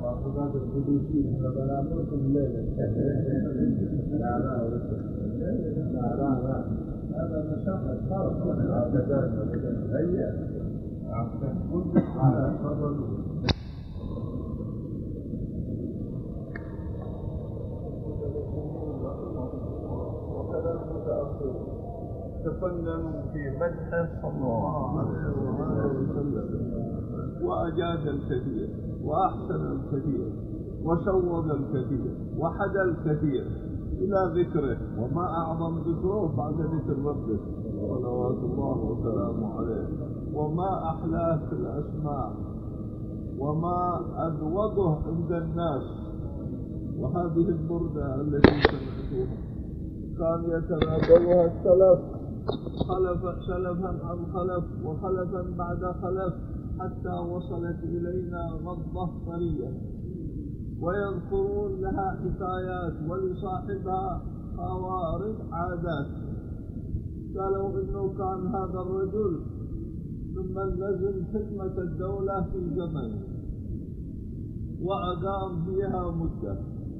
وعقبات القدوسين فلا أمركم الليلة. لا هذا مشاهد خارق هيا وكذا المتأخرون تفننوا في مدحه صلى الله عليه وسلم وأجاد الكثير وأحسن الكثير وشوق الكثير وحدى الكثير إلى ذكره، وما أعظم ذكره بعد ذكر ربه صلوات الله وسلامه عليه، وما أحلاه في الأسماء وما أذوقه عند الناس. وهذه البردة التي سمعتوها كان يتناقلها السلف سلفا عن خلف وخلفا بعد خلف حتى وصلت إلينا غضة طرية، ويذكرون لها حكايات ولصاحبها خوارج عادات. قالوا إنه كان هذا الرجل ممن لزم خدمة الدولة في زمن وأقام فيها مدة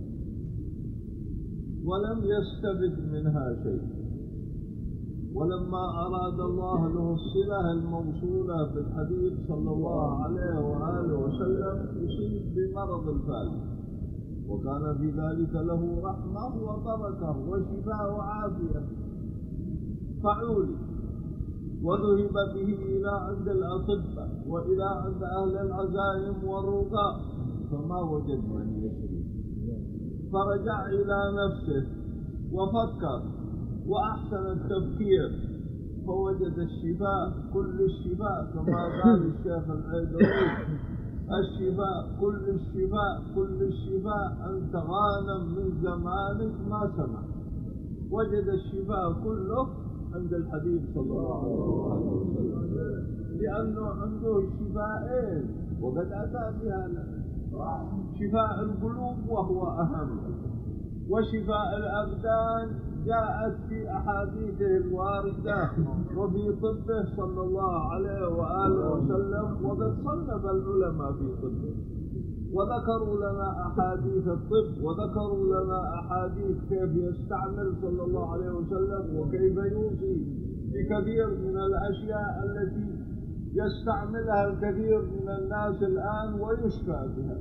ولم يستفد منها شيء، ولما أراد الله له الصلة الموصولة بالحبيب صلى الله عليه وآله وسلم يصيب بمرض الفالج، وكان في ذلك له رحمة وبركة وشفاء وعافية، فعولي وذهب به إلى عند الأطباء وإلى عند أهل العزائم والرقاء فما وجد من يشفي، فرجع إلى نفسه وفكر وأحسن التفكير فوجد الشفاء كل الشفاء كما قال الشيخ العيدروي: الشفاء كل الشفاء كل الشفاء أنت غانم من زمانك ما سمع. وجد الشفاء كله عند الحبيب صلى الله عليه وسلم، لأنه عنده شفاءين وقد أتى بها شفاء القلوب وهو أهم، وشفاء الأبدان جاءت في أحاديثه الواردة وفي طبه صلى الله عليه وآله وسلم، وقد صنف العلماء في طبه وذكروا لنا أحاديث الطب وذكروا لنا أحاديث كيف يستعمل صلى الله عليه وسلم وكيف يوصي بكثير من الأشياء التي يستعملها الكثير من الناس الآن ويشفى بها.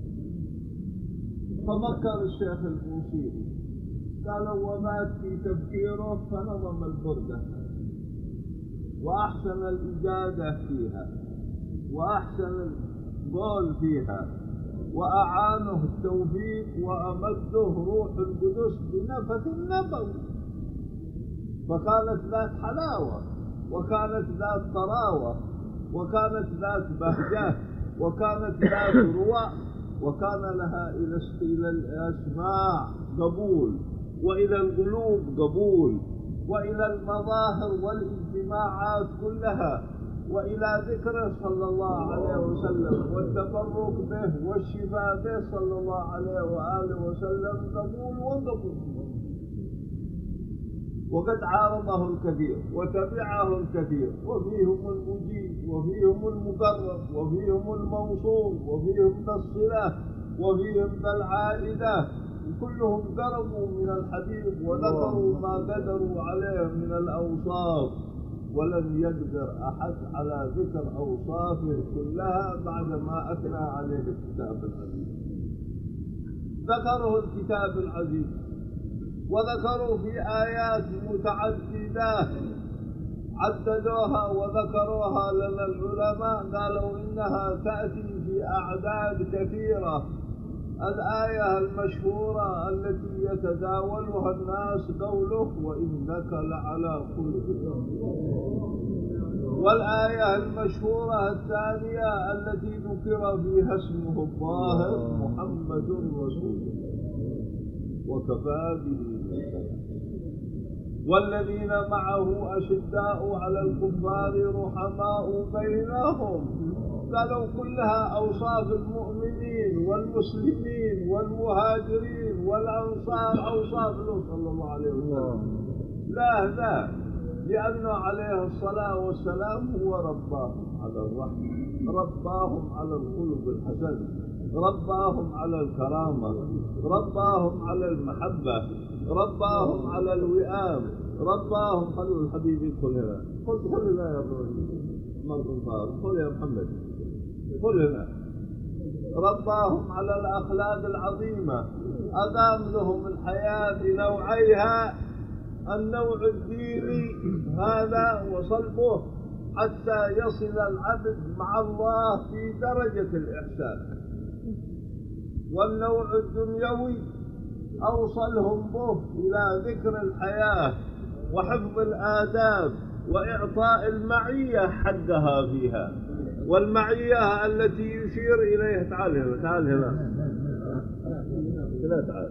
ففكر الشيخ البوصيري قال ومات في تفكيره فنظم البردة وأحسن الإجادة فيها وأحسن القول فيها وأعانه التوفيق وأمده روح القدس بنفث النبوي، فكانت ذات حلاوة وكانت ذات طراوة وكانت ذات بهجة وكانت ذات رواء، وكان لها إلى الأسماع قبول وإلى القلوب قبول وإلى المظاهر والاجتماعات كلها وإلى ذكره صلى الله عليه وسلم والتبرك به والشفاء به صلى الله عليه وآله وسلم قبول وقبول. وقد عارضه الكثير وتبعه الكثير، وفيهم المجيب وفيهم المقرب وفيهم الموصول وفيهم ذا الصلة وفيهم ذا العائدة، كلهم قربوا من الحبيب وذكروا ما قدروا عليه من الأوصاف، ولم يقدر أحد على ذكر أوصافه كلها بعد ما أثنى عليه الكتاب العزيز. ذكره الكتاب العزيز وذكروا في آيات متعددة عددوها وذكروها لنا العلماء، قالوا إنها تأتي في أعداد كثيرة. الآية المشهورة التي يتداولها الناس قوله وإنك لعلى خلق، والآية المشهورة الثانية التي ذكر فيها اسمه الظاهر محمد رسول الله وكفى به والذين معه أشداء على الكفار رحماء بينهم. قالوا كلها أوصاف المؤمنين والمسلمين والمهاجرين والأنصار، أوصاف له صلى الله عليه وسلم. لا لأنه عليه الصلاة والسلام هو رباه على الرحمة رباهم على الخلق الحسن، رباهم على الكرامة، رباهم على المحبة، رباهم على الوئام، رباهم. خلوا الحبيب يدخل هنا، خل هنا يا مرض طارق، خل يا محمد، خل هنا. رباهم على الأخلاق العظيمة، أدام لهم الحياة بنوعيها، النوع الديني هذا وصلبه حتى يصل العبد مع الله في درجة الإحسان، والنوع الدنيوي أوصلهم به إلى ذكر الحياة وحفظ الآداب وإعطاء المعية حقها فيها، والمعية التي يشير إليها. تعال هنا، تعال هنا، تعال.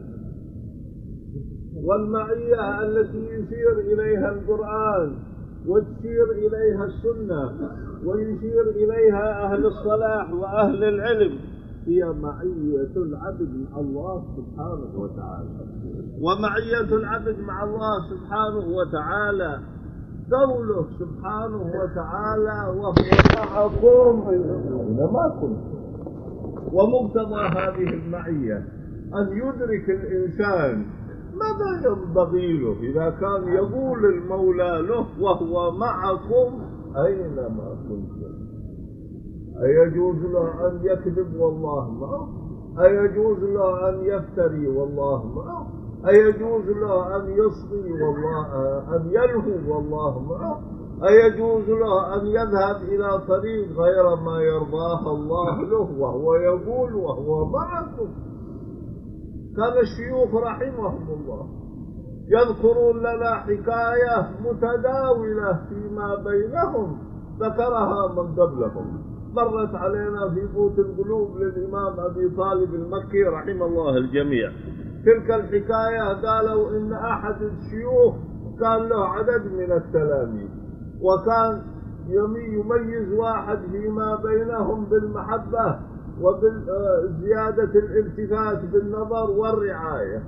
والمعية التي يشير إليها القرآن وتشير إليها السنة ويشير إليها أهل الصلاح وأهل العلم، هي معية العبد مع الله سبحانه وتعالى. ومعية العبد مع الله سبحانه وتعالى قوله سبحانه وتعالى وهو معكم أينما كنتم. ومقتضى هذه المعية أن يدرك الإنسان ماذا ينبغي له إذا كان يقول المولى له وهو معكم أينما كنتم. أيجوز له أن يكذب والله معه؟ أيجوز له أن يفتري والله معه؟ أيجوز له أن يصغي والله أن يلهو والله معه؟ أيجوز له أن يذهب إلى طريق غير ما يرضاه الله له وهو يقول وهو معكم؟ كان الشيوخ رحمهم الله يذكرون لنا حكاية متداولة فيما بينهم ذكرها من قبلهم، مرت علينا في قوت القلوب للإمام أبي طالب المكي رحمه الله الجميع. تلك الحكاية قالوا إن أحد الشيوخ كان له عدد من التلاميذ، وكان يميز واحد فيما بينهم بالمحبة وبالزيادة الالتفات بالنظر والرعاية.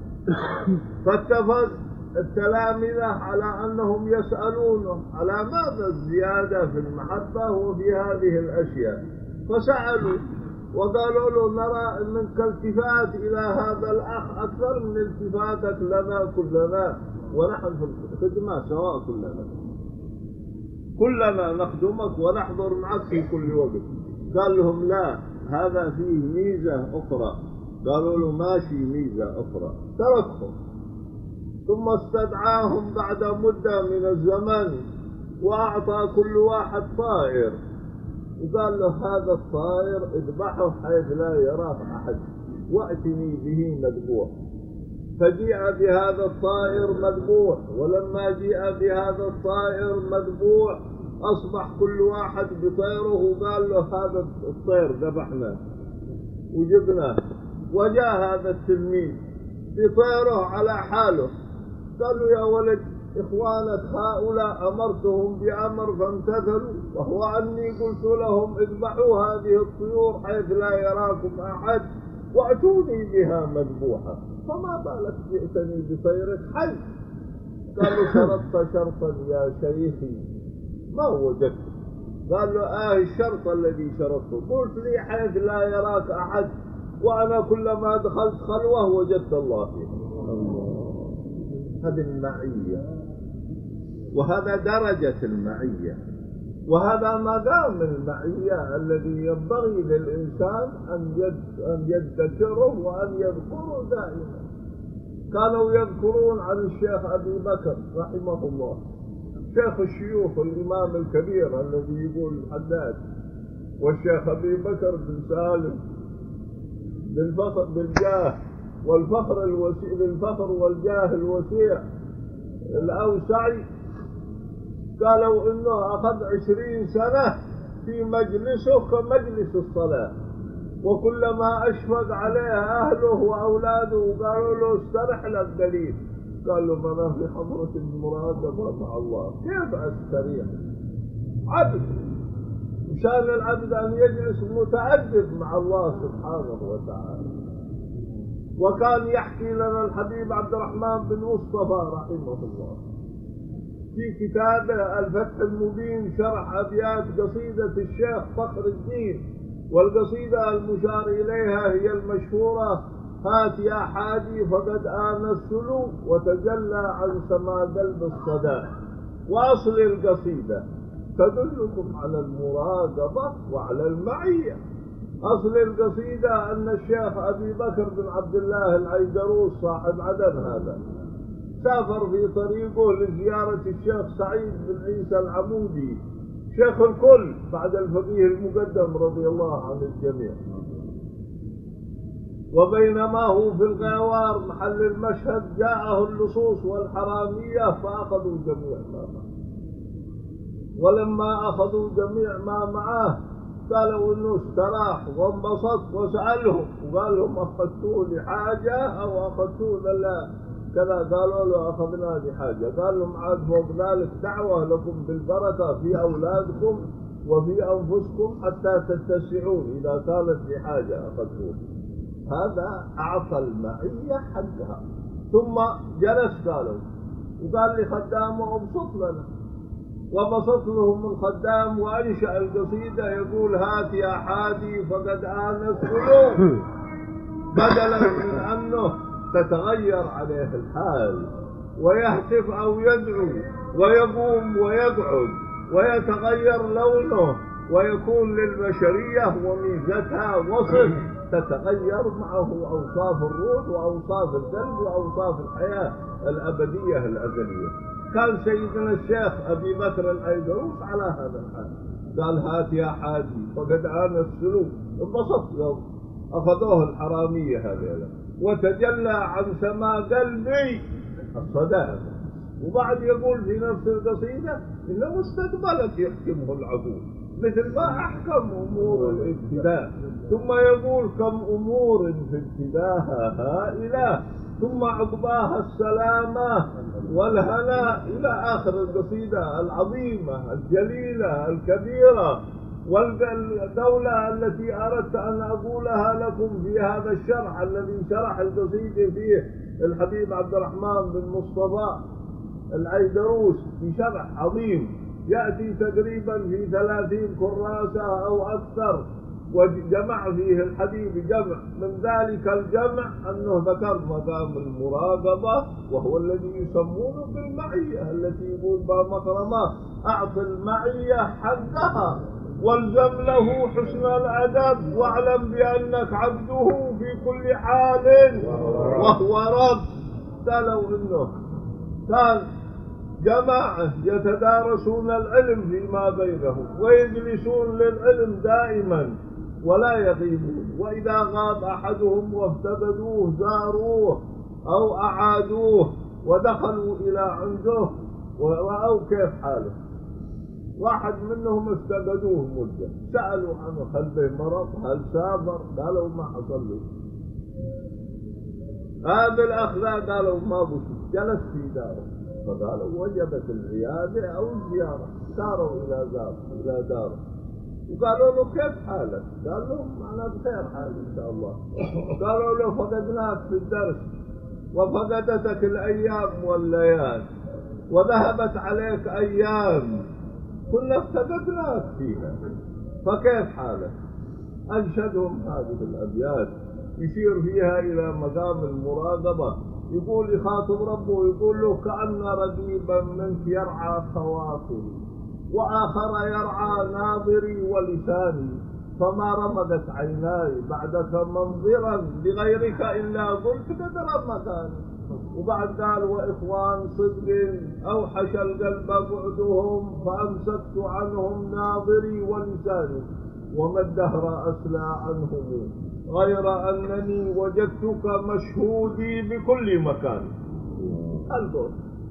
فاتفق التلامذة على أنهم يسألونه على ماذا الزيادة في المحبة وفي هذه الأشياء، فسألوا وقالوا له نرى منك التفات إلى هذا الأخ أكثر من التفاتك لنا كلنا، ونحن في الخدمة سواء كلنا نخدمك ونحضر معك في كل وقت. قال لهم لا، هذا فيه ميزة أخرى. قالوا له ماشي ميزة أخرى، تركهم. ثم استدعاهم بعد مدة من الزمن وأعطى كل واحد طائر، وقال له هذا الطائر اذبحه حيث لا يراه أحد وأتني به مذبوح. فجيء بهذا الطائر مذبوح، ولما جيء بهذا الطائر مذبوح أصبح كل واحد بطيره، وقال له هذا الطير ذبحناه وجبناه. وجاء هذا التلميذ بطيره على حاله، قال له يا ولد إخوانك هؤلاء أمرتهم بأمر فامتثلوا، وهو أني قلت لهم اذبحوا هذه الطيور حيث لا يراكم أحد وأتوني بها مذبوحة، فما بالك جئتني بطيرك حي؟ قال له شرطت شرطا يا شيخي ما وجدت. قال له الشرط الذي شرطته؟ قلت لي حيث لا يراك أحد، وأنا كلما دخلت خلوة وجدت الله فيها. هذه المعية، وهذا درجة المعية، وهذا مقام المعية الذي ينبغي للإنسان أن يذكره وأن يذكره دائما. كانوا يذكرون عن الشيخ أبي بكر رحمه الله، شيخ الشيوخ الإمام الكبير الذي يقول الحداد، والشيخ أبي بكر بن سالم بالفخر بالجاه والفخر الوسيع، بالفخر والجاه الوسيع الأوسعي. قالوا إنه أخذ 20 سنة في مجلسه كمجلس الصلاة، وكلما أشفق عليه أهله وأولاده وقالوا له استرح لك قليل، قال له أنا في حضرة المرادة مع الله، كيف أستريح؟ عبد، مشان العبد أن يجلس متأدب مع الله سبحانه وتعالى. وكان يحكي لنا الحبيب عبد الرحمن بن مصطفى رحمه الله في كتابه الفتح المبين شرح أبيات قصيدة الشيخ فخر الدين، والقصيدة المشار إليها هي المشهورة: هات يا حادي فقد آن السلو وتجلى عن سما قلب الصدى. وأصل القصيدة تدلكم على المراقبة وعلى المعية. أصل القصيدة أن الشيخ أبي بكر بن عبد الله العيدروس صاحب عدن هذا سافر في طريقه لزيارة الشيخ سعيد بن عيسى العمودي شيخ الكل بعد الفقيه المقدم رضي الله عن الجميع. وبينما هو في الغوار محل المشهد جاءه اللصوص والحرامية فأخذوا جميع ما معه. ولما أخذوا جميع ما معه قالوا إنه استراح وانبسط وسألهم وقال لهم: أخذتوه لحاجة أو أخذتوه لا كذا؟ قالوا له: أخذناه لحاجة. قال لهم: عاد فوق ذلك دعوة لكم بالبركة في أولادكم وفي أنفسكم حتى تتسعون إذا كانت لحاجة أخذتوه. هذا أعطى المعية حقها. ثم جلس قالوا وقال لخدامه: ابسط لنا. وبسط لهم الخدام وأنشأ القصيدة يقول: هات يا حادي فقد آن السلوك، بدلا من أنه تتغير عليه الحال ويهتف أو يدعو ويقوم ويقعد ويتغير لونه ويكون للبشرية وميزتها وصف تتغير معه أوصاف الروح وأوصاف القلب وأوصاف الحياة الأبدية الأزلية. كان سيدنا الشيخ أبي بكر العيدروس على هذا الحال. قال: هات يا حادي فقد آن السلوك. انبسط يوم أخذوه الحرامية هذيلا وتجلى عن سما قلبي الصدى. وبعد يقول في نفس القصيدة: إنه مستقبلك يحكمه العقول مثل ما أحكم أمور الابتداء. ثم يقول: كم أمور في ابتداها هائلة ثم عقباها السلامة والهنا، إلى آخر القصيدة العظيمة الجليلة الكبيرة. والدولة التي أردت أن أقولها لكم في هذا الشرح الذي شرح القصيدة فيه الحبيب عبد الرحمن بن مصطفى العيدروس بشرح عظيم يأتي تقريبا في 30 كراسة أو أكثر، وجمع فيه الحبيب جمع. من ذلك الجمع أنه ذكر مقام المراقبة وهو الذي يسمونه بالمعية، التي يقول بمكرمة: أعط المعية حقها والزم له حسن الأدب واعلم بأنك عبده في كل حال وهو رب. قالوا إنه كان جماعة يتدارسون العلم فيما بينهم ويجلسون للعلم دائما ولا يغيبون، وإذا غاب أحدهم وافتقدوه زاروه أو أعادوه ودخلوا إلى عنده ورأوا كيف حاله. واحد منهم افتقدوه مدة سألوا عنه: هل به مرض؟ هل سافر؟ قالوا: ما حصل له. هذا الأخلاق قالوا: ما بشي. جلس في داره فقالوا: وجبت العيادة أو الزيارة. ساروا إلى داره وقالوا له: كيف حالك؟ قال لهم: أنا بخير حال إن شاء الله. قالوا له: فقدناك في الدرس وفقدتك الأيام والليال وذهبت عليك أيام كنا افتقدناك فيها، فكيف حالك؟ أنشدهم هذه الأبيات يشير فيها إلى مقام المراقبة. يقول يخاطب ربه يقول له: كأن رقيبا منك يرعى خواطري وآخر يرعى ناظري ولساني، فما رمدت عيناي بعدك منظرا لغيرك إلا قلت قدر مكاني. وبعد قال: وإخوان صدق أوحش القلب بعدهم فأمسكت عنهم ناظري ولساني، وما الدهر أسلى عنهم غير أنني وجدتك مشهودي بكل مكان. القول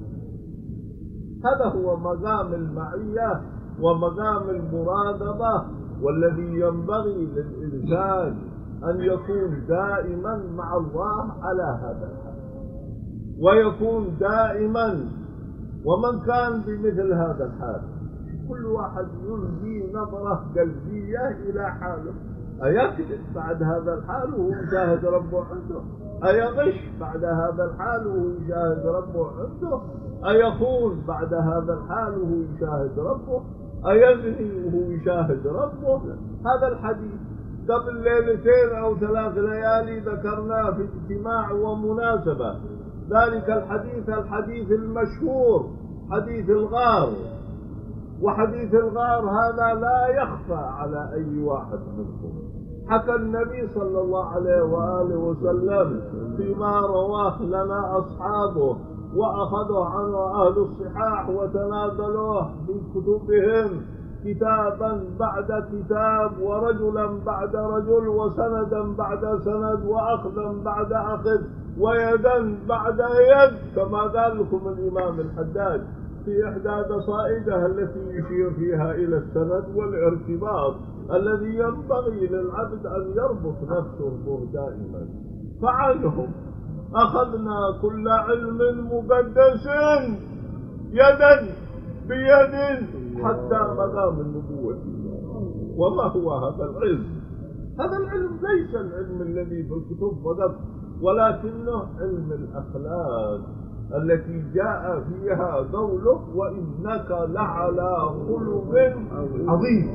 هذا هو مقام المعية ومقام المراقبة، والذي ينبغي للإنسان أن يكون دائما مع الله على هذا الحال، ويكون دائما. ومن كان بمثل هذا الحال كل واحد يلقي نظرة قلبية إلى حاله أيكذب بعد هذا الحال وهو يشاهد ربه عنده؟ أيغش بعد هذا الحال وهو يشاهد ربه عنده؟ أيخون بعد هذا الحال وهو يشاهد ربه؟ أيزني وهو يشاهد ربه؟ هذا الحديث قبل ليلتين أو 3 ليالي ذكرناه في اجتماع ومناسبة. ذلك الحديث المشهور، حديث الغار. وحديث الغار هذا لا يخفى على أي واحد منكم. حكى النبي صلى الله عليه وآله وسلم فيما رواه لنا أصحابه وأخذوا عنه أهل الصحاح وتناقلوه في كتبهم كتابا بعد كتاب ورجلا بعد رجل وسندا بعد سند وأخذا بعد أخذ ويدا بعد يد، كما قال لكم الإمام الحداد في إحدى قصائده التي يشير فيها إلى السند والارتباط الذي ينبغي للعبد أن يربط نفسه به دائما. فعنهم أخذنا كل علم مقدس يدا بيد حتى مقام النبوة. وما هو هذا العلم؟ هذا العلم ليس العلم الذي في الكتب فقط، ولكنه علم الأخلاق التي جاء فيها قوله وإنك لعلى خلق عظيم.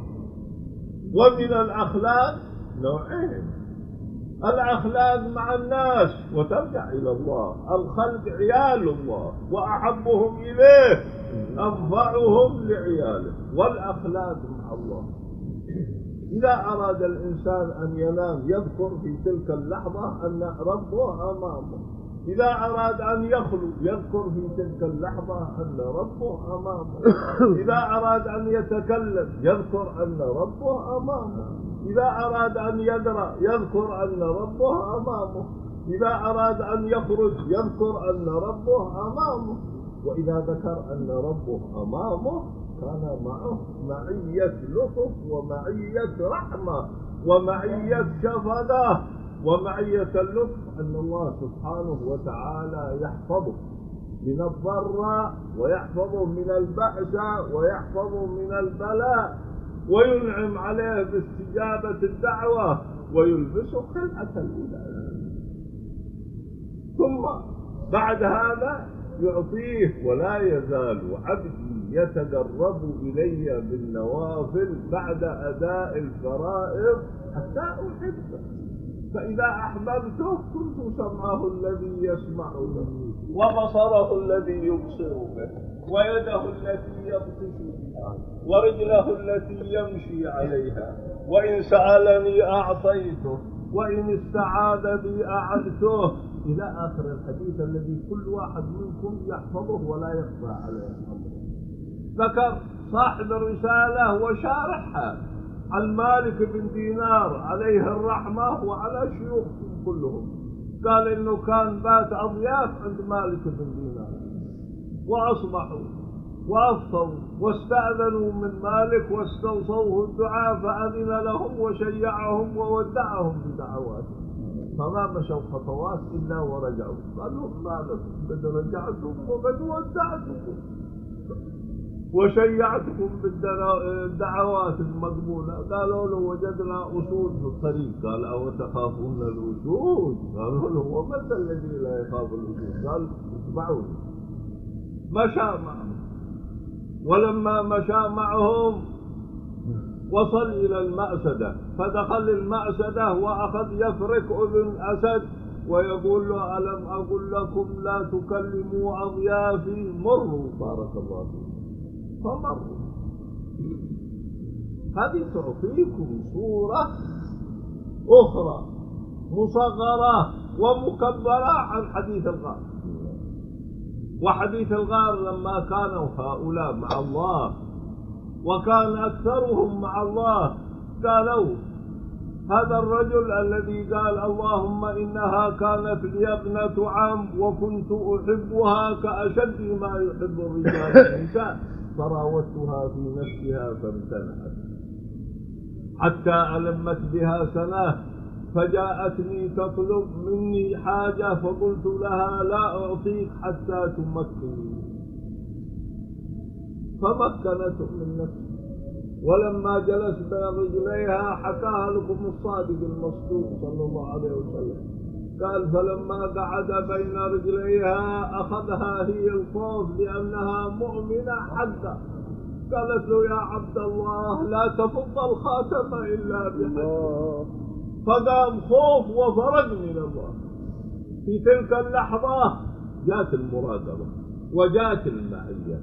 ومن الأخلاق نوعين: الأخلاق مع الناس وترجع إلى الله، الخلق عيال الله وأحبهم إليه أنفعهم لعياله، والأخلاق مع الله. إذا أراد الإنسان أن ينام يذكر في تلك اللحظة أن ربه أمامه، إذا أراد أن يخلو يذكر في تلك اللحظة أن ربه أمامه، إذا أراد أن يتكلم يذكر أن ربه أمامه، إذا أراد أن يدرى يذكر أن ربه أمامه، إذا أراد أن يخرج يذكر أن ربه أمامه. وإذا ذكر أن ربه أمامه كان معه معية لطف ومعية رحمة ومعية شفقة. ومعية اللطف أن الله سبحانه وتعالى يحفظه من الضراء ويحفظه من البأس ويحفظه من البلاء وينعم عليه باستجابة الدعوة ويلبسه خلعة الولاية. ثم بعد هذا يعطيه ولا يزال عبدي يتقرب إلي بالنوافل بعد أداء الفرائض حتى أحبه، فإذا أحببته كنت سمعه الذي يسمع به وبصره الذي يبصر به ويده التي يبطش بها ورجله التي يمشي عليها، وإن سألني أعطيته وإن استعاذ بي أعذته، إلى آخر الحديث الذي كل واحد منكم يحفظه ولا يخفى عليه أمره. ذكر صاحب الرسالة وشارحها عن مالك بن دينار عليه الرحمة وعلى شيوخهم كلهم، قال إنه كان بات أضياف عند مالك بن دينار وأصبحوا وأفطروا واستأذنوا من مالك واستوصوه الدعاء فأذن لهم وشيعهم وودعهم بدعواتهم، فما مشوا خطوات إلا ورجعوا. قالوا ما لكم قد رجعتم وقد ودعتكم وشيعتكم بالدعوات المقبولة. قالوا له وجدنا أسود في الطريق. قال أو تخافون الأسود؟ قالوا له ومن الذي لا يخاف الأسود؟ قال اتبعوني. مشى معهم، ولما مشى معهم وصل إلى المأسدة، فدخل المأسدة وأخذ يفرك أذن أسد ويقول له ألم أقل لكم لا تكلموا أضيافي؟ مروا بارك الله فيكم. فمروا. هذه تعطيكم صورة أخرى مصغرة ومكبرة عن حديث الغار. وحديث الغار لما كانوا هؤلاء مع الله وكان أكثرهم مع الله قالوا هذا الرجل الذي قال اللهم إنها كانت لي ابنة عم وكنت أحبها كأشد ما يحب الرجال النساء فراودتها في نفسها فامتنعت حتى ألمت بها سنة فجاءتني تطلب مني حاجة فقلت لها لا أعطيك حتى تمكنني، فمكنته من نفسه ولما جلس بين رجليها حكاها لكم الصادق المصدوق صلى الله عليه وسلم. قال فلما قعد بين رجليها أخذها هي الخوف لأنها مؤمنة حقا. قالت له يا عبد الله لا تفض الخاتم إلا بحق. فقام خوف وفرج من الله. في تلك اللحظة جاءت المراقبة وجاءت المعية،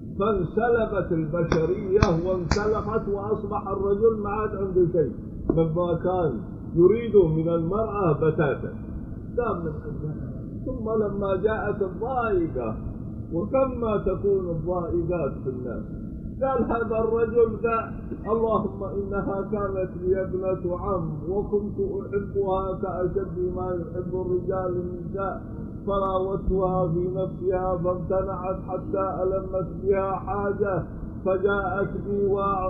فانسلبت البشرية وانسلخت، وأصبح الرجل ما عاد عنده شيء مما كان يريده من المرأة بتاتا. قام من عندها. ثم لما جاءت الضائقة، وكم ما تكون الضائقات في الناس، قال هذا الرجل ذا اللهم إنها كانت لي ابنة عم وكنت أحبها كأشد ما يحب الرجال النساء، فراودتها في نفسها فامتنعت حتى ألمت بها حاجة، فجاءت بي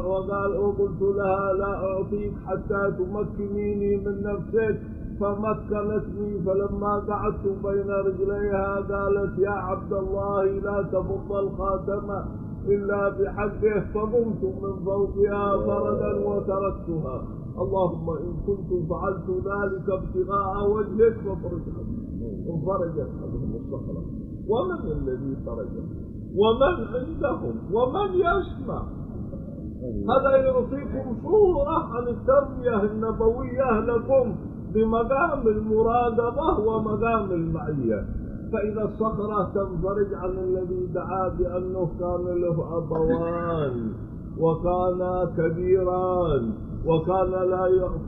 وقلت لها لا أعطيك حتى تمكنيني من نفسك، فمكنتني. فلما قعدت بين رجليها قالت يا عبد الله لا تفض الخاتم إلا بحقه، فقمت من فوقها فردا وتركتها. اللهم إن كنت فعلت ذلك ابتغاء وجهك فافرج عني. انفرجت عنهم الصخرة. ومن الذي فرجهم؟ ومن عندهم؟ ومن يسمع؟ هذا يعطيكم صورة عن التربية النبوية لكم بمقام المراقبة ومقام المعية. فإذا الصخرة تنفرج عن الذي دعا بأنه كان له أبوان وكان كبيران وكان لا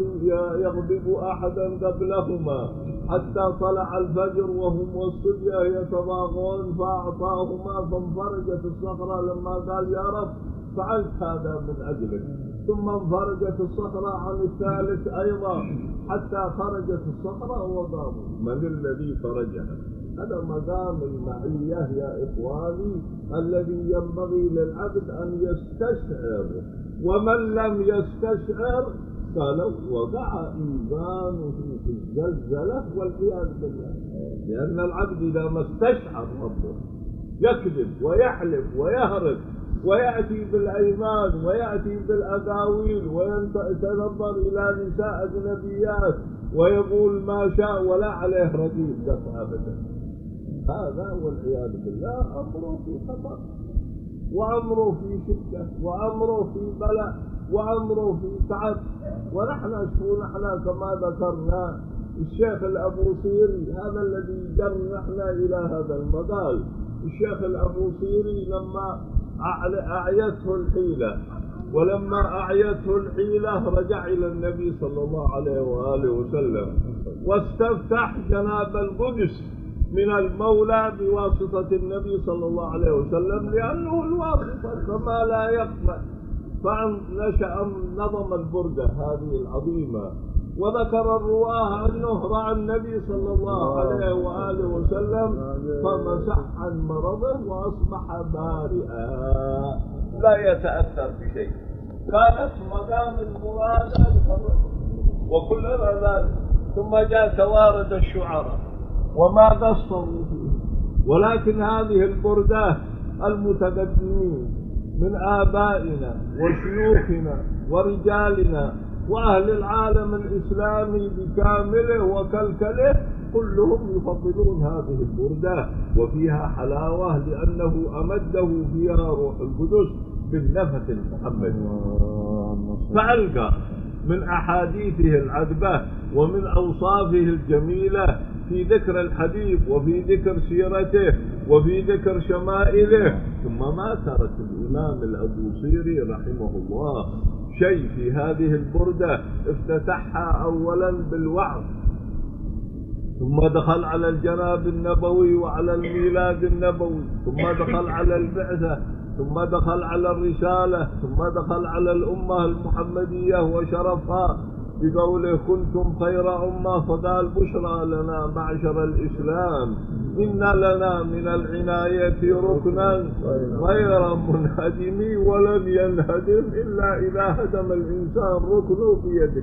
يغضب أحدا قبلهما حتى طلع الفجر وهم والصبية يتضاغون، فأعطاهما فانفرجت الصخرة لما قال يا رب فعلت هذا من أجلك. ثم انفرجت الصخرة عن الثالث أيضا حتى خرجت الصخرة وقاموا. من الذي فرجها؟ هذا مقام المعية يا إخواني الذي ينبغي للعبد أن يستشعر، ومن لم يستشعر قالوا وقع إيمانه في الزلزلة والعياذ بالله. لأن العبد إذا ما استشعر ربه يكذب ويحلف ويهرب ويأتي بالأيمان ويأتي بالأقاويل ويتنظر إلى نساء أجنبيات ويقول ما شاء ولا عليه رقيب قطع أبدا. هذا والعياذ بالله أمره في خطر، وأمره في شدة، وأمره في بلاء، وأمره في تعب. ونحن كما ذكرنا الشيخ الأبوصيري هذا الذي جرحنا إلى هذا المقال. الشيخ الأبوصيري لما أعيته الحيلة، ولما أعيته الحيلة رجع إلى النبي صلى الله عليه وآله وسلم واستفتح جناب القدس من المولى بواسطة النبي صلى الله عليه وسلم لأنه الواسطة كما لا يخفى. فنشأ نظم البردة هذه العظيمة، وذكر الرواه أنه رأى النبي صلى الله عليه وآله وسلم فمسح عن مرضه وأصبح بارئا لا يتأثر بشيء. كانت مقام المراد وكلنا ذلك. ثم جاء توارد الشعراء وما قصروا فيه، ولكن هذه البردة المتقدمين من آبائنا وشيوخنا ورجالنا وأهل العالم الإسلامي بكامله وكلكله كلهم يفضلون هذه البردة، وفيها حلاوة لأنه أمده فيها روح القدس بالنفس المحمدي. فألقى من أحاديثه العذبة ومن أوصافه الجميلة في ذكر الحبيب وفي ذكر سيرته وفي ذكر شمائله. ثم ما ترك الإمام الأبوصيري رحمه الله شيء في هذه البردة، افتتحها أولا بالوعظ، ثم دخل على الجناب النبوي وعلى الميلاد النبوي، ثم دخل على البعثة، ثم دخل على الرسالة، ثم دخل على الأمة المحمدية وشرفها بقوله كنتم خير أمة، فقال بشرى لنا معشر الإسلام إن لنا من العناية ركنا غير منهدم ولن ينهدم إلا إذا هدم الإنسان ركنه بيده.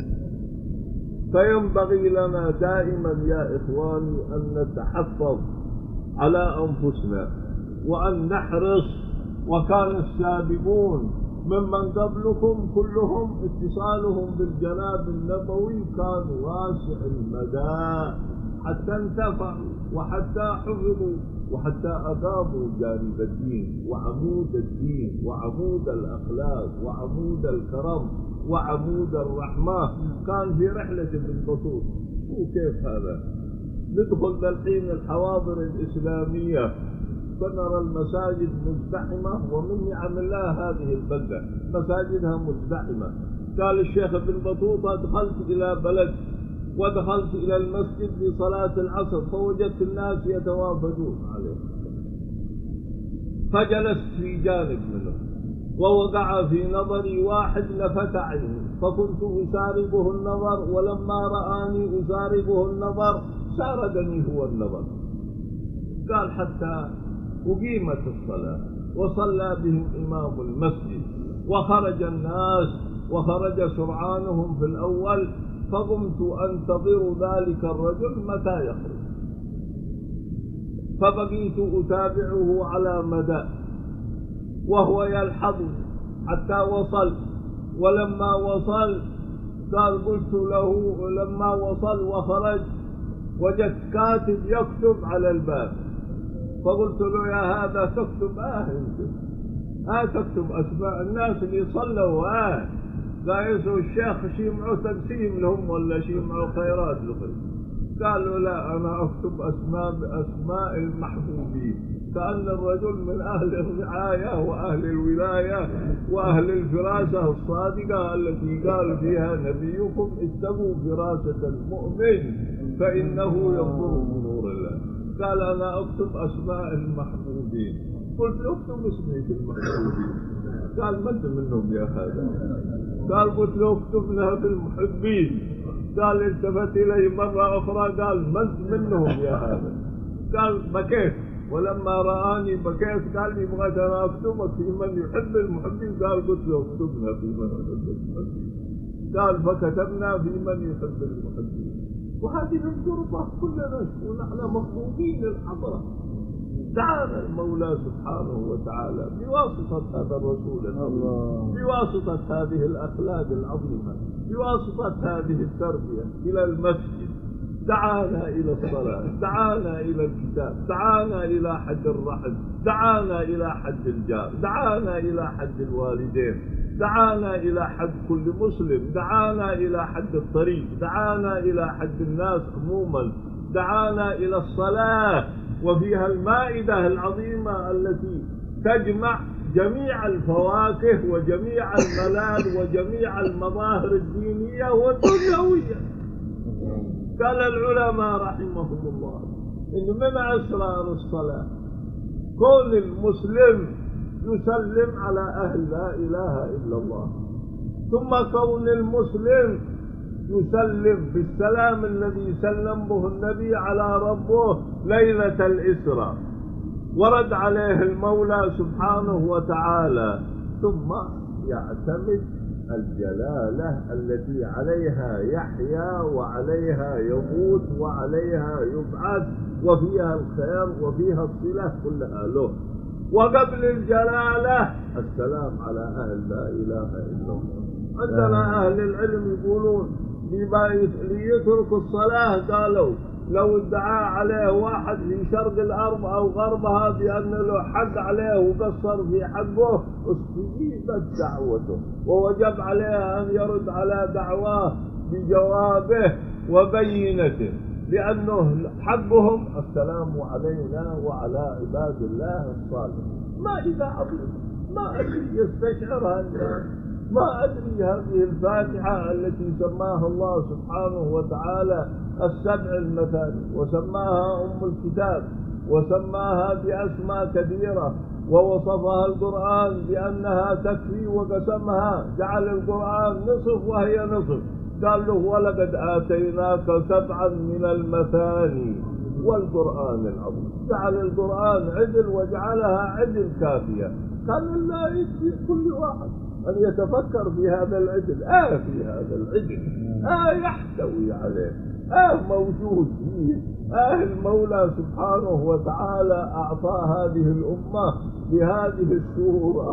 فينبغي لنا دائما يا إخواني أن نتحفظ على أنفسنا وأن نحرص. وكان السابقون ممن قبلكم كلهم اتصالهم بالجناب النبوي كان واسع المدى، حتى انتفعوا وحتى حفظوا وحتى أقاموا جانب الدين وعمود الدين وعمود الأخلاق وعمود الكرم وعمود الرحمة. كان في رحلة ابن بطوطة. وكيف هذا؟ ندخل الحين الحواضر الإسلامية فنرى المساجد مزدحمة، ومن نعم الله هذه البلدة مساجدها مزدحمة. قال الشيخ ابن بطوطة دخلت إلى بلد ودخلت إلى المسجد لصلاة العصر فوجدت الناس يتوافدون عليه، فجلست في جانب منه ووقع في نظري واحد لفت عيني فكنت أساربه النظر، ولما رآني أساربه النظر ساردني هو النظر. قال حتى أقيمت الصلاة وصلى بهم إمام المسجد وخرج الناس وخرج سرعانهم في الأول، فقمت أنتظر ذلك الرجل متى يخرج، فبقيت أتابعه على مدى وهو يلحظ حتى وصل. ولما وصل قال قلت له لما وصل وخرج وجدت كاتب يكتب على الباب، فقلت له يا هذا تكتب تكتب أسماء الناس اللي صلوا لا يسوي الشيخ شيمعوا تقسيم لهم ولا شيمعوا خيرات لهم. قالوا لا أنا أكتب أسماء المحبوبين، كأن الرجل من أهل الرعاية وأهل الولاية وأهل الفراسة الصادقة التي قال فيها نبيكم اتقوا فراسة المؤمن فإنه ينظر بنور الله. قال أنا أكتب أسماء المحبوبين. قلت اكتب اسمي في المحبوبين. قال من منهم يا هذا؟ قال قلت له اكتبنا في المحبين. قال التفت إلي مرة أخرى قال من منهم يا هذا؟ قال بكيت، ولما رآني بكيت قال لي بغيت أنا أكتبك في من يحب المحبين. قال قلت له اكتبنا في من يحب المحبين. قال فكتبنا في من يحب المحبين. وهذه القربة كلنا ونحن مخطوبين للحضرة. دعانا المولى سبحانه وتعالى بواسطة هذا الرسول العظيم، بواسطة هذه الأخلاق العظيمة، بواسطة هذه التربية إلى المسجد، دعانا إلى الصلاة، دعانا إلى الكتاب، دعانا إلى حج الرحم، دعانا إلى حج الجار، دعانا إلى حج الوالدين، دعانا إلى حج كل مسلم، دعانا إلى حج الطريق، دعانا إلى حج الناس عموما، دعانا إلى الصلاة وفيها المائدة العظيمة التي تجمع جميع الفواكه وجميع الملاذ وجميع المظاهر الدينية والدنيوية. قال العلماء رحمهم الله إن من أسرار الصلاة كون المسلم يسلم على أهل لا إله إلا الله، ثم كون المسلم يسلم بالسلام الذي سلم به النبي على ربه ليلة الإسراء ورد عليه المولى سبحانه وتعالى، ثم يعتمد الجلالة التي عليها يحيا وعليها يموت وعليها يبعث وفيها الخير وفيها الصلة كلها له. وقبل الجلالة السلام على أهل لا إله إلا الله. عندنا أهل العلم يقولون ليترك الصلاة قالوا لو ادعى عليه واحد في شرق الأرض أو غربها بأن له حق عليه وقصر في حقه استجيبت دعوته ووجب عليه أن يرد على دعواه بجوابه وبينته، لأنه حقهم السلام علينا وعلى عباد الله الصالحين. ما إذا عظيم ما أدري يستشعرها الناس، ما أدري هذه الفاتحة التي سماها الله سبحانه وتعالى السبع المثاني وسماها أم الكتاب وسماها بأسماء كثيرة ووصفها القرآن بأنها تكفي وقسمها، جعل القرآن نصف وهي نصف، قال له ولقد آتيناك سبعا من المثاني والقرآن العظيم، جعل القرآن عدل وجعلها عدل كافية. قال لا يكفي كل واحد أن يتفكر في هذا العدل، في هذا العدل يحتوي عليه، موجود فيه، المولى سبحانه وتعالى أعطى هذه الأمة بهذه السورة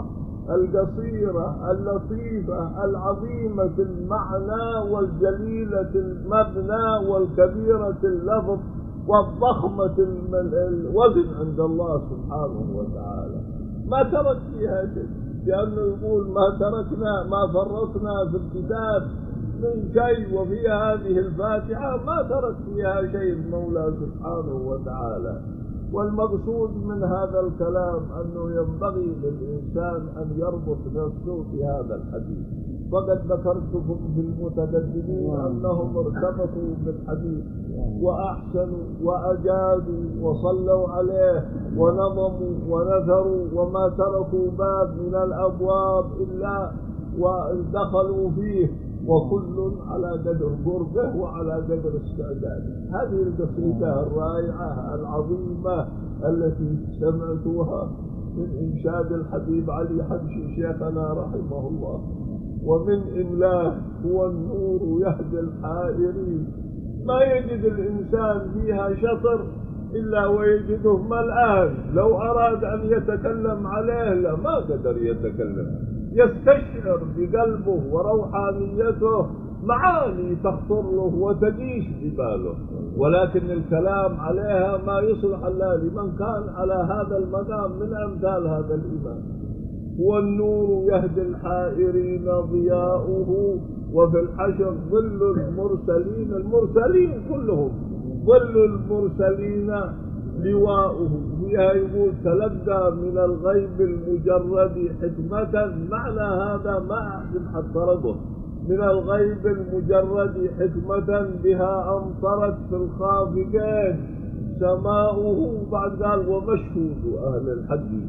القصيرة اللطيفة العظيمة المعنى والجليلة المبنى والكبيرة اللفظ والضخمة الوزن عند الله سبحانه وتعالى. ما ترك فيها شيء، لأنه يقول ما تركنا ما فرطنا في الكتاب من شيء، وفي هذه الفاتحة ما ترك فيها شيء المولى سبحانه وتعالى. والمقصود من هذا الكلام أنه ينبغي للإنسان أن يربط نفسه في هذا الحديث. فقد ذكرتكم في المتقدمين أنهم ارتبطوا بالحديث وأحسنوا وأجادوا وصلوا عليه ونظموا ونثروا، وما تركوا باب من الأبواب إلا ودخلوا فيه، وكل على قدر قربه وعلى قدر استعداده. هذه القصيدة الرائعة العظيمة التي سمعتوها من إنشاد الحبيب علي حبشي شيخنا رحمه الله، ومن إملاه هو النور يهدي الحائرين. ما يجد الإنسان فيها شطر إلا ويجده ملآن، لو أراد أن يتكلم عليه لما قدر يتكلم. يستشعر بقلبه وروحانيته معاني تخطر له وتجيش بباله، ولكن الكلام عليها ما يصلح إلا لمن كان على هذا المقام من أمثال هذا الإمام. والنور يهدي الحائرين ضياؤه، وفي الحشر ظل المرسلين، المرسلين كلهم ظل المرسلين لواؤه. فيها يقول تلقى من الغيب المجرد حكمة، معنى هذا ما أحسن حتى رضه، من الغيب المجرد حكمة بها أمطرت في الخافقين سماؤه. بعد قال ومشهود أهل الحج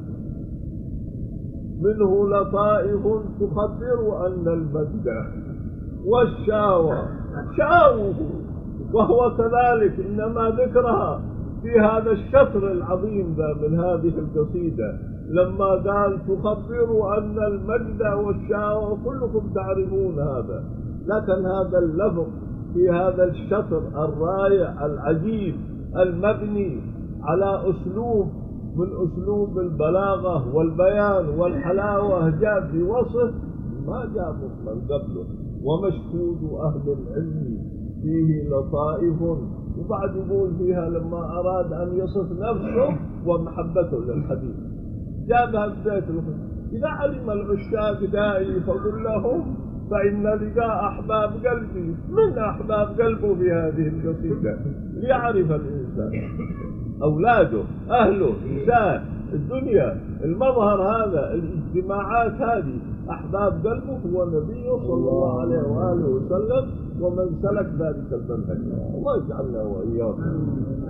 منه لطائف تخبر أن المجد والشاوى شاوه، وهو كذلك إنما ذكرها في هذا الشطر العظيم ذا من هذه القصيدة، لما قال تخبر أن المجد والشاوى، كلكم تعرفون هذا، لكن هذا اللفظ في هذا الشطر الرائع العجيب المبني على أسلوب من أسلوب البلاغة والبيان والحلاوة جاء في وصف ما جاء من قبله. ومشهود أهل العلم فيه لطائف، وبعد يقول فيها لما أراد أن يصف نفسه ومحبته للحبيب جابها ببيت الخلق. إذا علم العشاق دائي فقل لهم فإن لقاء أحباب قلبي، من أحباب قلبه في هذه القصيدة ليعرف الإنسان أولاده أهله إنسان الدنيا المظهر هذا الاجتماعات هذه أحباب قلبه هو النبي صلى الله عليه وآله وسلم، ومن سلك ذلك المنهج. الله يجعلنا وإياكم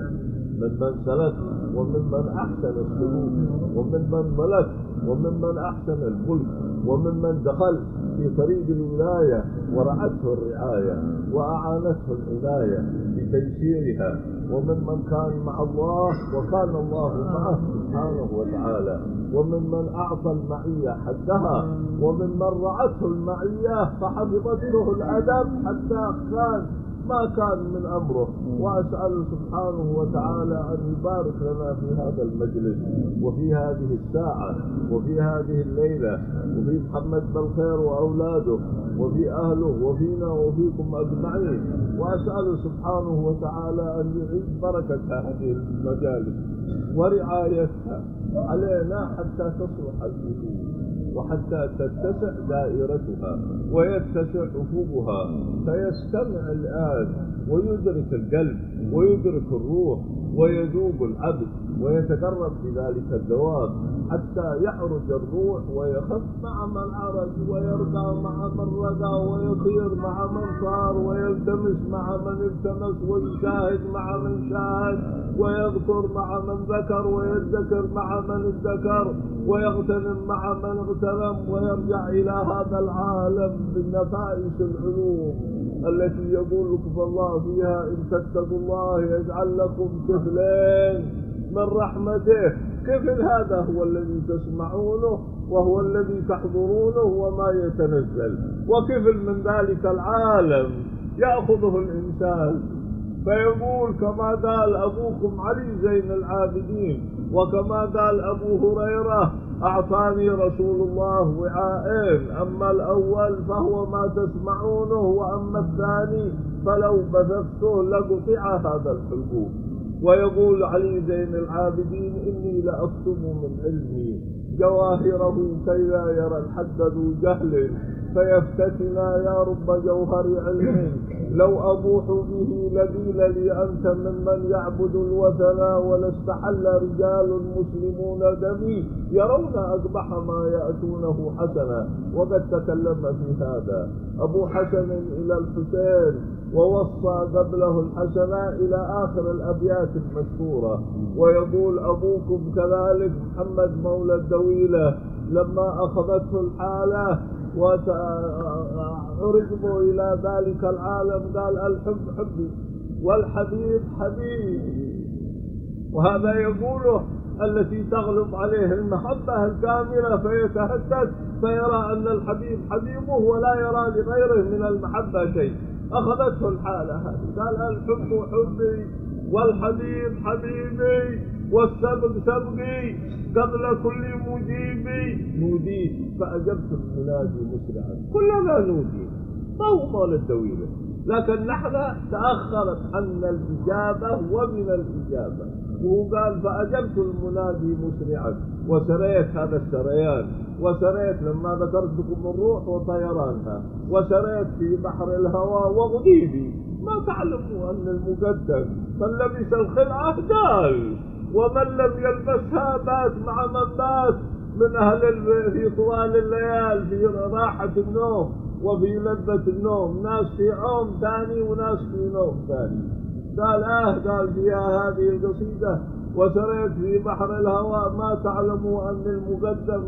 من سلك وممن أحسن السلوك وممن ملك وممن أحسن الملك وممن دخل في طريق الولاية ورعته الرعاية وأعانته العناية بتيسيرها، وممن كان مع الله وكان الله معه سبحانه وتعالى، وممن أعطى المعية حدها، وممن رعته المعية فحفظته الأدب حتى كان ما كان من أمره. وأسأل سبحانه وتعالى أن يبارك لنا في هذا المجلس وفي هذه الساعة وفي هذه الليلة وفي محمد بالخير وأولاده وفي أهله وفينا وفيكم أجمعين. وأسأل سبحانه وتعالى أن يعيد بركة هذه المجالس ورعايتها علينا حتى تصلح القلوب وحتى تتسع دائرتها ويتسع أفقها، فيستمع الآن ويدرك القلب ويدرك الروح ويذوب العبد ويتقرب بذلك الذواب، حتى يعرج الروح ويخف مع من عرج ويرضى مع من رضى ويطير مع من صار ويلتمس مع من التمس ويشاهد مع من شاهد ويذكر مع من ذكر ويذكر مع من الذكر ويغتنم مع من اغتنم، ويرجع إلى هذا العالم بالنفائس العلوم التي يقول لكم الله فيها إن تتقوا الله يجعل لكم كفلين من رحمته. كفل هذا هو الذي تسمعونه وهو الذي تحضرونه وما يتنزل، وكفل من ذلك العالم يأخذه الإنسان فيقول كما قال أبوكم علي زين العابدين وكما قال أبو هريرة أعطاني رسول الله وعاءين، أما الأول فهو ما تسمعونه، وأما الثاني فلو بثثته لقطع هذا الحبوب. ويقول علي زين العابدين: إني لأكتم من علمي جواهره كي لا يرى الحد ذو جهل، فيفتتنا يا رب جوهر علم، لو أبوح به لقيل لي أنت ممن يعبد الوثن، ولاستحل رجال مسلمون دمي يرون أقبح ما يأتونه حسنا. وقد تكلم في هذا أبو حسن إلى الحسين، ووصى قبله الحسن إلى آخر الأبيات المشهورة. ويقول أبوكم كذلك محمد مولى الدويلة لما أخذته الحالة وعرضوا إلى ذلك العالم قال: الحب حبي والحبيب حبيبي. وهذا يقوله التي تغلب عليه المحبة الكاملة، فيتهدد فيرى أن الحبيب حبيبه ولا يرى لغيره من المحبة شيء. أخذته الحالة هذه قال: الحب حبي والحبيب حبيبي، والسبق سبقي قبل كل مجيبي، نوديت فأجبت المنادي مسرعا. كلنا نودي، فهو مولى الدويلة، لكن نحن تأخرت عنا الإجابة ومن الإجابة. وقال: فأجبت المنادي مسرعا، وسريت هذا السريان، وسريت لما ذكرت لكم الروح وطيرانها، وسريت في بحر الهوى وغديبي. ما تعلموا أن المقدم من لبس الخلعة دال، ومن لم يلبسها بات مع من بات من أهل في طوال الليال في راحة النوم وفي لذة النوم، ناس في عوم ثاني وناس في نوم ثاني. قال: قال فيها هذه القصيدة: وسريت في بحر الهوى ما تعلموا أن المقدم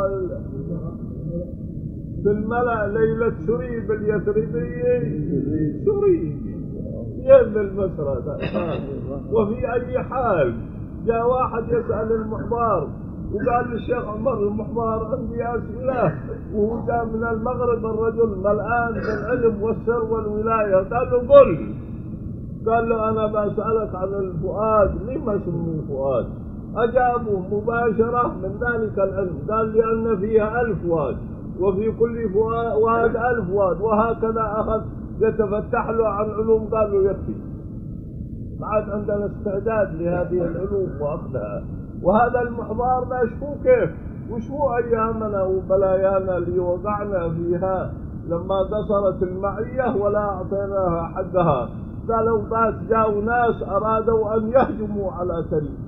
في الملأ ليلة شريب اليثربي شريب يد المسرى. وفي أي حال جاء واحد يسأل المحبار وقال للشيخ عمر المحبار: عندي أسئلة. وهو جاء من المغرب الرجل ملآن بالعلم والسر والولاية. قال له: قل. قال له: أنا بسألك عن الفؤاد، لما سمي فؤاد؟ أجابه مباشرة: من ذلك العلم. قال: لأن فيها 1000 واد، وفي كل واد 1000 واد. وهكذا أخذ يتفتح له عن علوم. قال له: يكفي، بعد عندنا استعداد لهذه العلوم وأخذها. وهذا المحضار ما شفوه كيف وشفو أيامنا وبلايانا اللي وقعنا فيها لما قصرت المعية ولا أعطيناها حقها. قالوا بات جاءوا ناس أرادوا أن يهجموا على تريم،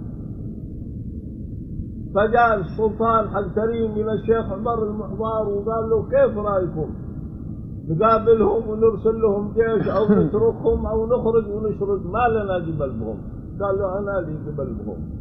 فجاء السلطان حق تريم إلى الشيخ عمر المحضار وقال له: كيف رأيكم نقابلهم ونرسل لهم جيش أو نتركهم أو نخرج ونشرد؟ ما لنا قبل بهم. قال له: أنا لي قبل بهم.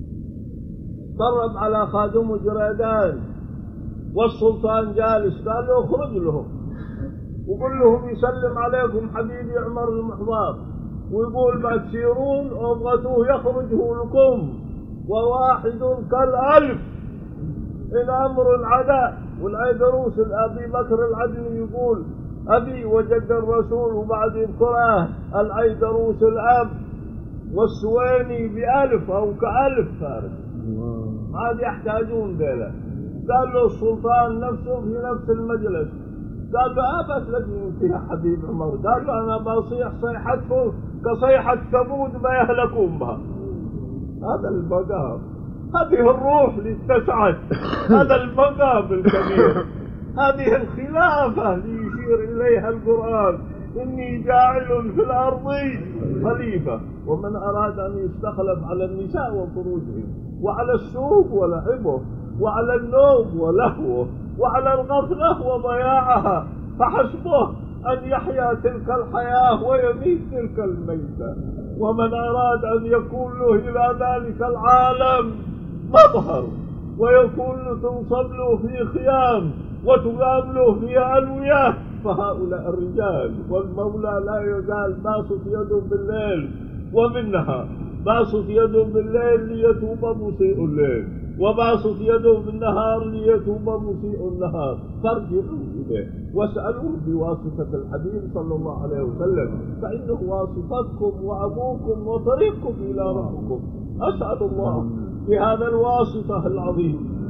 ضرب على خادم جريدان والسلطان جالس. قال له: اخرج لهم وقل لهم يسلم عليكم حبيبي عمر المحضار، ويقول ما تسيرون أبغتوه يخرج هو لكم، وواحد كالألف إن أمر العداء. والعيدروس الأبي بكر العدني يقول: أبي وجد الرسول، وبعد يذكره العيدروس الأب والسويني ب1000 أو ك1000 فارس، عاد يحتاجون ذيلا. قال له السلطان نفسه في نفس المجلس، قال له: أبت لقي أنت يا حبيب عمر؟ قال له: أنا بصيح صيحته كصيحة ثمود ما يهلكون بها. هذا البقاء، هذه الروح اللي اتسعت، هذا المقام الكبير، هذه الخلافة اللي يشير إليها القرآن: إني جاعل في الأرض خليفة. ومن أراد أن يستخلف على النساء وفروجهم، وعلى السوق ولعبه، وعلى النوم ولهوه، وعلى الغفلة وضياعها، فحسبه أن يحيا تلك الحياة ويميت تلك الميتة. ومن أراد أن يكون له إلى ذلك العالم مظهر، ويكون تنصب له في خيام وتقام له في ألوية، فهؤلاء الرجال. والمولى لا يزال باسط يده بالليل ومنها، باسط يده بالليل ليتوب مسيء الليل، وباسط يده بالنهار ليتوب مسيء النهار. فارجعوا إليه واسألوه بواسطة الحبيب صلى الله عليه وسلم، فإنه واسطتكم وأبوكم وطريقكم إلى ربكم. أسأل الله بهذا الواسطة العظيم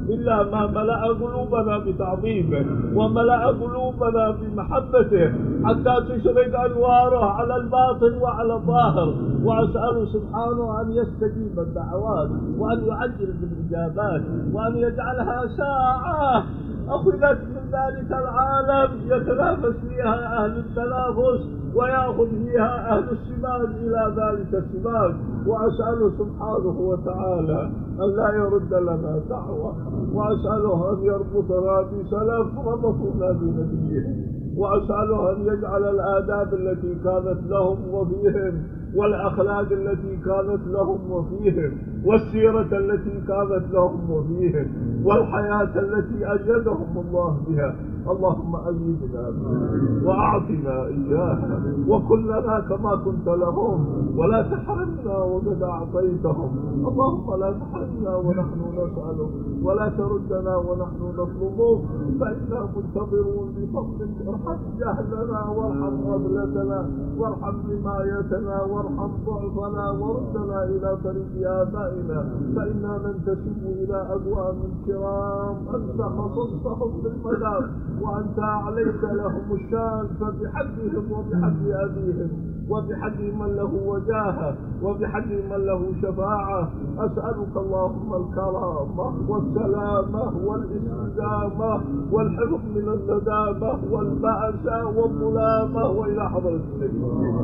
إلا ما ملأ قلوبنا بتعظيمه وملأ قلوبنا بمحبته حتى تشرق أنواره على الباطن وعلى الظاهر. وأسأله سبحانه أن يستجيب الدعوات وأن يعجل بالإجابات وأن يجعلها ساعة أخذت من ذلك العالم يتنافس فيها أهل التنافس ويأخذ فيها أهل السماد إلى ذلك السماد. وأسأله سبحانه وتعالى أن لا يرد لنا دعوة، وأسأله أن يربطنا بسلف ربطونا بنبيهم، وأسأله أن يجعل الآداب التي كانت لهم وفيهم والأخلاق التي كانت لهم وفيهم والسيرة التي كانت لهم وفيهم والحياة التي أيدهم الله بها. اللهم أيدنا بها وأعطنا إياها وكلنا كما كنت لهم ولا تحرمنا وقد أعطيتهم. اللهم لا تحرمنا ونحن نسألك ولا تردنا ونحن نطلبك، فإنا منتظرون بفضلك. ارحم جهلنا وارحم غفلتنا وارحم حمايتنا وارحم ضعفنا وردنا إلى طريق آبائنا، فإنا ننتسب إلى أقوام كرام أنت خصصتهم بالمدار وأنت أعليت لهم الشان، فبحقهم وبحق أبيهم وبحق من له وجاهة وبحق من له شفاعة أسألك اللهم الكرامة والسلامة والاستدامة والحفظ من الندامة والبأس والظلامة وإلى حضرة النبي.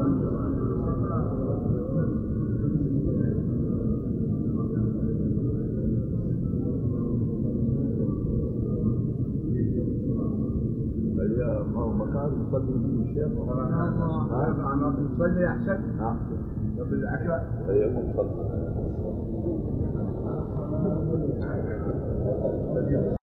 ما هو مكان يصلي فيه الشيخ. أنا بنصلي أحسن. بالعشاء. أيوة مصلي.